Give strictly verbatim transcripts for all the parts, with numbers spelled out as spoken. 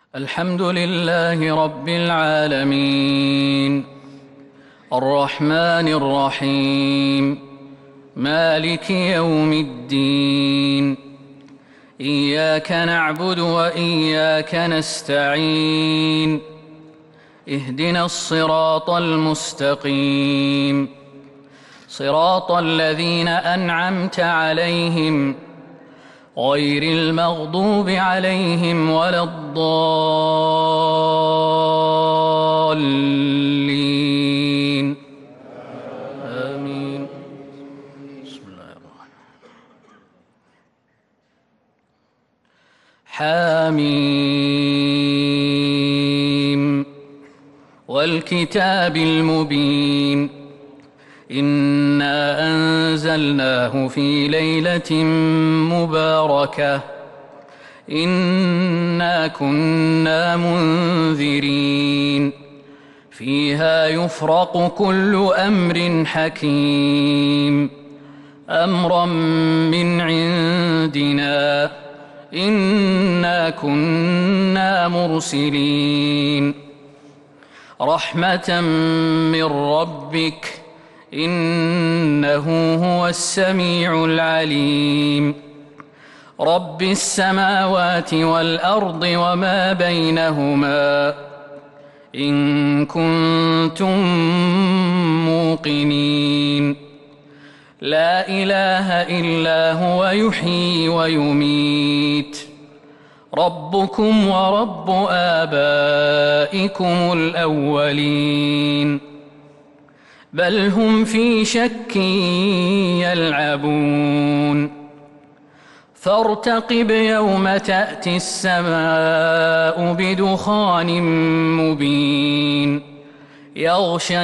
الحمد لله رب العالمين الرحمن الرحيم مالك يوم الدين إياك نعبد وإياك نستعين اهدنا الصراط المستقيم صراط الذين أنعمت عليهم غير المغضوب عليهم ولا الضالين آمين. بسم الله الرحمن حاميم والكتاب المبين إنا أنزلناه في ليلة مباركة إنا كنا منذرين فيها يفرق كل أمر حكيم أمرا من عندنا إنا كنا مرسلين رحمة من ربك إنه هو السميع العليم رب السماوات والأرض وما بينهما إن كنتم موقنين لا إله إلا هو يحيي ويميت ربكم ورب آبائكم الأولين بل هم في شك يلعبون فارتقب يوم تأتي السماء بدخان مبين يغشى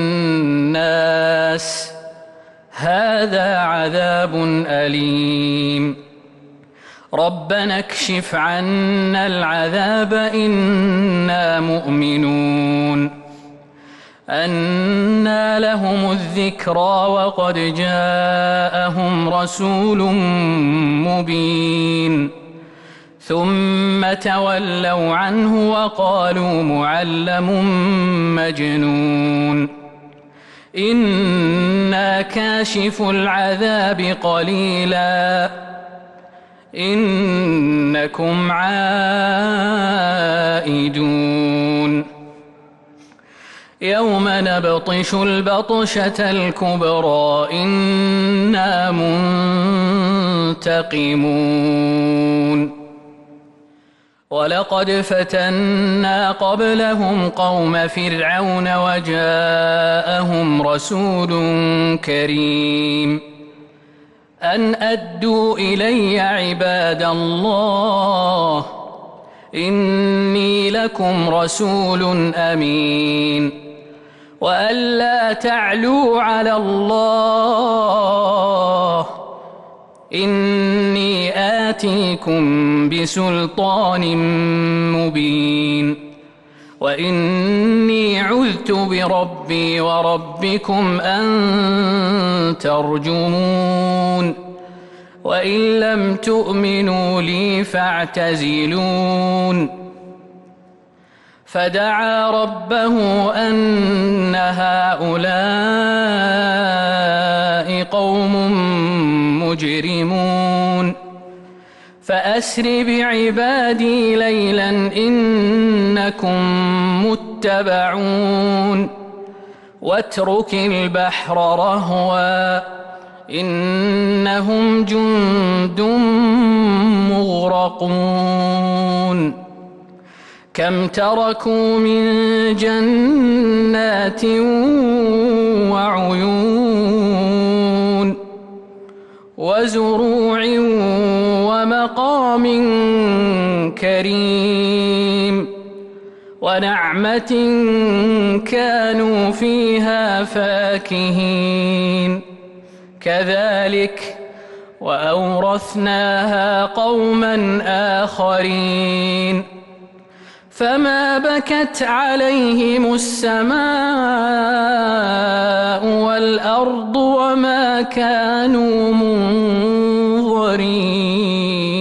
الناس هذا عذاب أليم ربنا اكشف عنا العذاب إنا مؤمنون أنى لهم الذكرى وقد جاءهم رسول مبين ثم تولوا عنه وقالوا معلم مجنون إنا كاشف العذاب قليلا إنكم عائدون يوم نبطش البطشة الكبرى إنا منتقمون ولقد فتنا قبلهم قوم فرعون وجاءهم رسول كريم أن أدوا إلي عباد الله إني لكم رسول أمين وأن لا تعلوا على الله إني آتيكم بسلطان مبين وإني عذت بربي وربكم أن ترجمون وإن لم تؤمنوا لي فاعتزلون فدعا ربه أن هؤلاء قوم مجرمون فأسر بعبادي ليلا إنكم متبعون واترك البحر رهوا إنهم جند مغرقون كم تركوا من جنات وعيون وزروع ومقام كريم ونعمة كانوا فيها فاكهين كذلك وأورثناها قوما آخرين فما بكت عليهم السماء والأرض وما كانوا منظرين.